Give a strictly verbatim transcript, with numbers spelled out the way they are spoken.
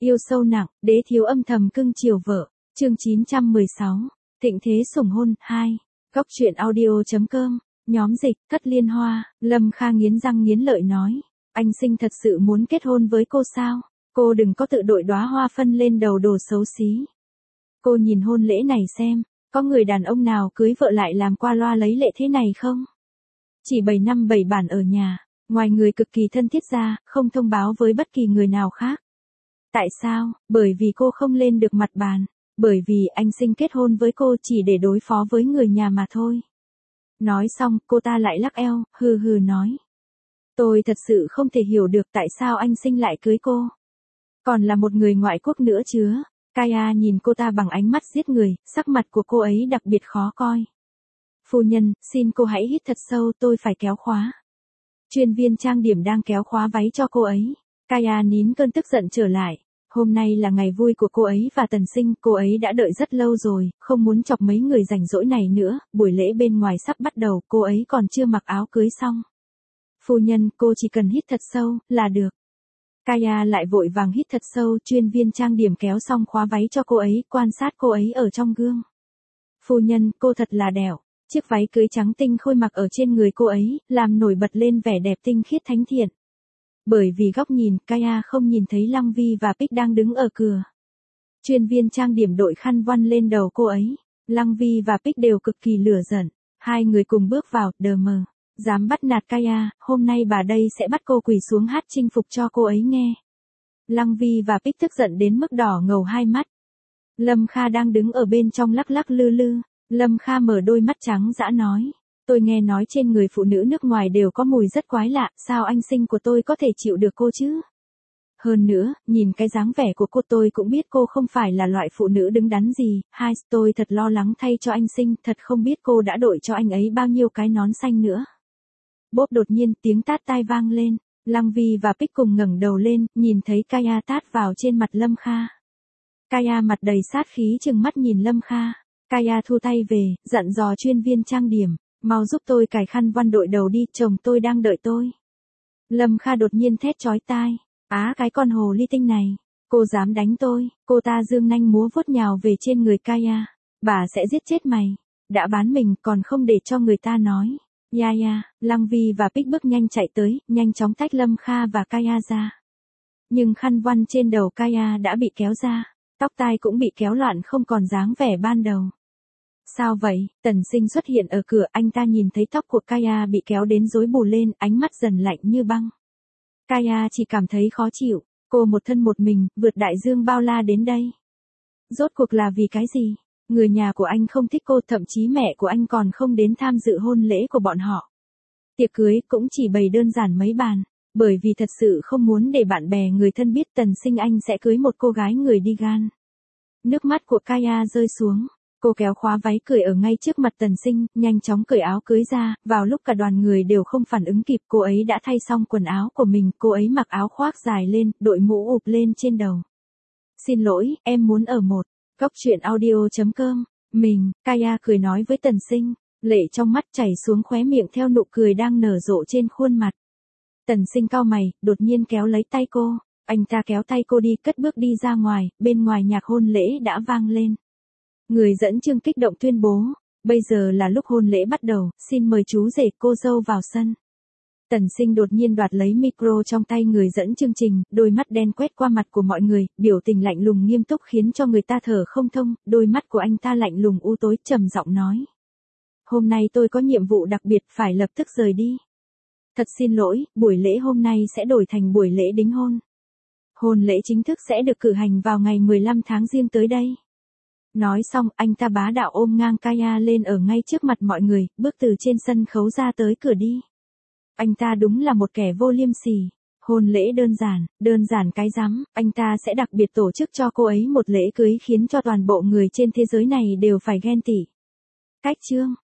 Yêu sâu nặng, đế thiếu âm thầm cưng chiều vợ. Chương chín trăm mười sáu. Thịnh thế sủng hôn hai. Góc truyện audio.com. Nhóm dịch, Cất Liên Hoa. Lâm Kha nghiến răng nghiến lợi nói. Anh Sinh thật sự muốn kết hôn với cô sao? Cô đừng có tự đội đóa hoa phân lên đầu đồ xấu xí. Cô nhìn hôn lễ này xem, có người đàn ông nào cưới vợ lại làm qua loa lấy lệ thế này không? Chỉ bảy năm bảy bản ở nhà, ngoài người cực kỳ thân thiết ra, không thông báo với bất kỳ người nào khác. Tại sao? Bởi vì cô không lên được mặt bàn. Bởi vì anh Sinh kết hôn với cô chỉ để đối phó với người nhà mà thôi. Nói xong, cô ta lại lắc eo, hừ hừ nói. Tôi thật sự không thể hiểu được tại sao anh Sinh lại cưới cô. Còn là một người ngoại quốc nữa chứ. Kaya nhìn cô ta bằng ánh mắt giết người, sắc mặt của cô ấy đặc biệt khó coi. Phu nhân, xin cô hãy hít thật sâu, tôi phải kéo khóa. Chuyên viên trang điểm đang kéo khóa váy cho cô ấy. Kaya nín cơn tức giận trở lại. Hôm nay là ngày vui của cô ấy và Tần Sinh, cô ấy đã đợi rất lâu rồi, không muốn chọc mấy người rảnh rỗi này nữa, buổi lễ bên ngoài sắp bắt đầu, cô ấy còn chưa mặc áo cưới xong. Phu nhân, cô chỉ cần hít thật sâu, là được. Kaya lại vội vàng hít thật sâu, chuyên viên trang điểm kéo xong khóa váy cho cô ấy, quan sát cô ấy ở trong gương. Phu nhân, cô thật là đẻo. Chiếc váy cưới trắng tinh khôi mặc ở trên người cô ấy, làm nổi bật lên vẻ đẹp tinh khiết thánh thiện. Bởi vì góc nhìn, Kaya không nhìn thấy Lăng Vi và Pích đang đứng ở cửa. Chuyên viên trang điểm đội khăn voan lên đầu cô ấy. Lăng Vi và Pích đều cực kỳ lửa giận. Hai người cùng bước vào, đờ mờ. Dám bắt nạt Kaya, hôm nay bà đây sẽ bắt cô quỳ xuống hát chinh phục cho cô ấy nghe. Lăng Vi và Pích tức giận đến mức đỏ ngầu hai mắt. Lâm Kha đang đứng ở bên trong lắc lắc lư lư. Lâm Kha mở đôi mắt trắng dã nói. Tôi nghe nói trên người phụ nữ nước ngoài đều có mùi rất quái lạ, sao anh Sinh của tôi có thể chịu được cô chứ? Hơn nữa, nhìn cái dáng vẻ của cô tôi cũng biết cô không phải là loại phụ nữ đứng đắn gì, hai, tôi thật lo lắng thay cho anh Sinh, thật không biết cô đã đội cho anh ấy bao nhiêu cái nón xanh nữa. Bốp đột nhiên tiếng tát tai vang lên, Lăng Vi và Pích cùng ngẩng đầu lên, nhìn thấy Kaya tát vào trên mặt Lâm Kha. Kaya mặt đầy sát khí trừng mắt nhìn Lâm Kha. Kaya thu tay về, dặn dò chuyên viên trang điểm. Mau giúp tôi cài khăn voan đội đầu đi, chồng tôi đang đợi tôi. Lâm Kha đột nhiên thét chói tai. Á cái con hồ ly tinh này. Cô dám đánh tôi. Cô ta dương nanh múa vuốt nhào về trên người Kaya. Bà sẽ giết chết mày. Đã bán mình còn không để cho người ta nói. Ya ya, Lăng Vi và Pích bước nhanh chạy tới, nhanh chóng tách Lâm Kha và Kaya ra. Nhưng khăn voan trên đầu Kaya đã bị kéo ra. Tóc tai cũng bị kéo loạn không còn dáng vẻ ban đầu. Sao vậy? Tần Sinh xuất hiện ở cửa, anh ta nhìn thấy tóc của Kaya bị kéo đến rối bù lên, ánh mắt dần lạnh như băng. Kaya chỉ cảm thấy khó chịu, cô một thân một mình, vượt đại dương bao la đến đây. Rốt cuộc là vì cái gì? Người nhà của anh không thích cô, thậm chí mẹ của anh còn không đến tham dự hôn lễ của bọn họ. Tiệc cưới cũng chỉ bày đơn giản mấy bàn, bởi vì thật sự không muốn để bạn bè người thân biết Tần Sinh anh sẽ cưới một cô gái người đi gan. Nước mắt của Kaya rơi xuống. Cô kéo khóa váy cười ở ngay trước mặt Tần Sinh, nhanh chóng cởi áo cưới ra, vào lúc cả đoàn người đều không phản ứng kịp, cô ấy đã thay xong quần áo của mình, cô ấy mặc áo khoác dài lên, đội mũ ụp lên trên đầu. Xin lỗi, em muốn ở một. Góc truyện audio.com. Mình, Kaya cười nói với Tần Sinh, lệ trong mắt chảy xuống khóe miệng theo nụ cười đang nở rộ trên khuôn mặt. Tần Sinh cau mày, đột nhiên kéo lấy tay cô, anh ta kéo tay cô đi, cất bước đi ra ngoài, bên ngoài nhạc hôn lễ đã vang lên. Người dẫn chương kích động tuyên bố, bây giờ là lúc hôn lễ bắt đầu, xin mời chú rể cô dâu vào sân. Tần Sinh đột nhiên đoạt lấy micro trong tay người dẫn chương trình, đôi mắt đen quét qua mặt của mọi người, biểu tình lạnh lùng nghiêm túc khiến cho người ta thở không thông, đôi mắt của anh ta lạnh lùng u tối, trầm giọng nói. Hôm nay tôi có nhiệm vụ đặc biệt, phải lập tức rời đi. Thật xin lỗi, buổi lễ hôm nay sẽ đổi thành buổi lễ đính hôn. Hôn lễ chính thức sẽ được cử hành vào ngày mười lăm tháng Giêng tới đây. Nói xong, anh ta bá đạo ôm ngang Kaya lên ở ngay trước mặt mọi người, bước từ trên sân khấu ra tới cửa đi. Anh ta đúng là một kẻ vô liêm sỉ. Hôn lễ đơn giản, đơn giản cái rắm, anh ta sẽ đặc biệt tổ chức cho cô ấy một lễ cưới khiến cho toàn bộ người trên thế giới này đều phải ghen tị. Cách chương